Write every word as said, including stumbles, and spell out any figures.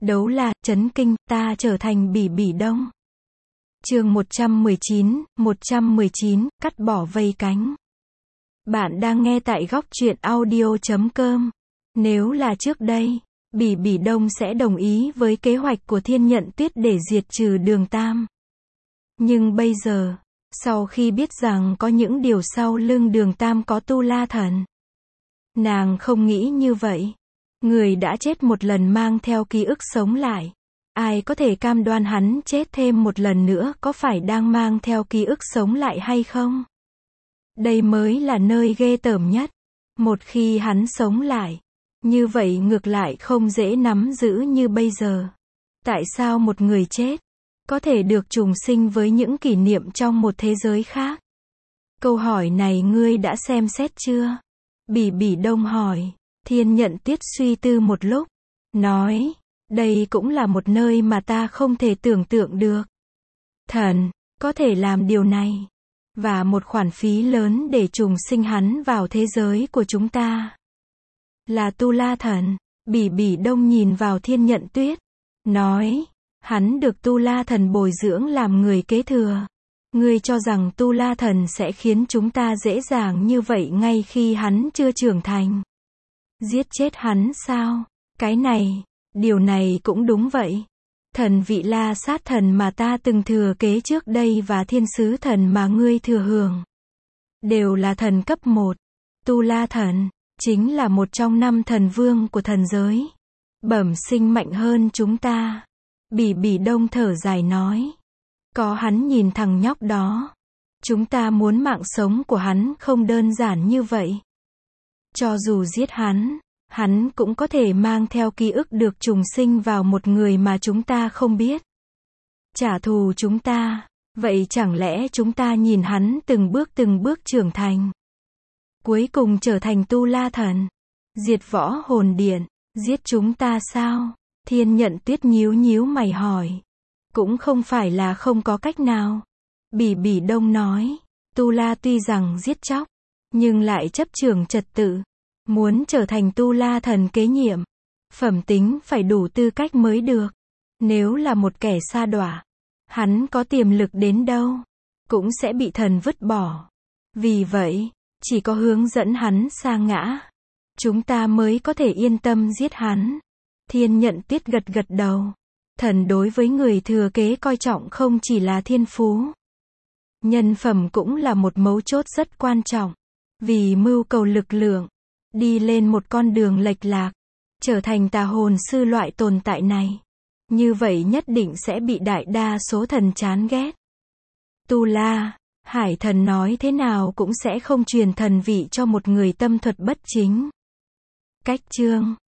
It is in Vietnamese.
Đấu La, chấn kinh, ta trở thành Bỉ Bỉ Đông. Chương một trăm mười chín, một trăm mười chín, cắt bỏ vây cánh. Bạn đang nghe tại góc truyện audio chấm com. Nếu là trước đây, Bỉ Bỉ Đông sẽ đồng ý với kế hoạch của Thiên Nhận Tuyết để diệt trừ Đường Tam. Nhưng bây giờ, sau khi biết rằng có những điều sau lưng Đường Tam có Tu La Thần, nàng không nghĩ như vậy. Người đã chết một lần mang theo ký ức sống lại. Ai có thể cam đoan hắn chết thêm một lần nữa có phải đang mang theo ký ức sống lại hay không? Đây mới là nơi ghê tởm nhất. Một khi hắn sống lại, như vậy ngược lại không dễ nắm giữ như bây giờ. Tại sao một người chết có thể được trùng sinh với những kỷ niệm trong một thế giới khác? Câu hỏi này ngươi đã xem xét chưa? Bỉ Bỉ Đông hỏi. Thiên Nhận Tuyết suy tư một lúc, nói, đây cũng là một nơi mà ta không thể tưởng tượng được. Thần có thể làm điều này, và một khoản phí lớn để trùng sinh hắn vào thế giới của chúng ta. Là Tu La Thần. Bỉ Bỉ Đông nhìn vào Thiên Nhận Tuyết, nói, hắn được Tu La Thần bồi dưỡng làm người kế thừa. Ngươi cho rằng Tu La Thần sẽ khiến chúng ta dễ dàng như vậy ngay khi hắn chưa trưởng thành? Giết chết hắn sao? Cái này, điều này cũng đúng vậy. Thần vị La Sát Thần mà ta từng thừa kế trước đây và Thiên Sứ Thần mà ngươi thừa hưởng, đều là thần cấp một. Tu La Thần chính là một trong năm thần vương của thần giới, bẩm sinh mạnh hơn chúng ta. Bỉ Bỉ Đông thở dài nói, có hắn nhìn thằng nhóc đó, chúng ta muốn mạng sống của hắn không đơn giản như vậy. Cho dù giết hắn, hắn cũng có thể mang theo ký ức được trùng sinh vào một người mà chúng ta không biết. Trả thù chúng ta, vậy chẳng lẽ chúng ta nhìn hắn từng bước từng bước trưởng thành, cuối cùng trở thành Tu La Thần, diệt Võ Hồn Điện, giết chúng ta sao? Thiên Nhận Tuyết nhíu nhíu mày hỏi. Cũng không phải là không có cách nào. Bỉ Bỉ Đông nói, Tu La tuy rằng giết chóc, nhưng lại chấp trưởng trật tự. Muốn trở thành Tu La Thần kế nhiệm, phẩm tính phải đủ tư cách mới được. Nếu là một kẻ sa đọa, hắn có tiềm lực đến đâu, cũng sẽ bị thần vứt bỏ. Vì vậy, chỉ có hướng dẫn hắn sa ngã, chúng ta mới có thể yên tâm giết hắn. Thiên Nhận Tuyết gật gật đầu. Thần đối với người thừa kế coi trọng không chỉ là thiên phú. Nhân phẩm cũng là một mấu chốt rất quan trọng. Vì mưu cầu lực lượng, đi lên một con đường lệch lạc, trở thành tà hồn sư loại tồn tại này, như vậy nhất định sẽ bị đại đa số thần chán ghét. Tu La, Hải Thần nói thế nào cũng sẽ không truyền thần vị cho một người tâm thuật bất chính. Cách chương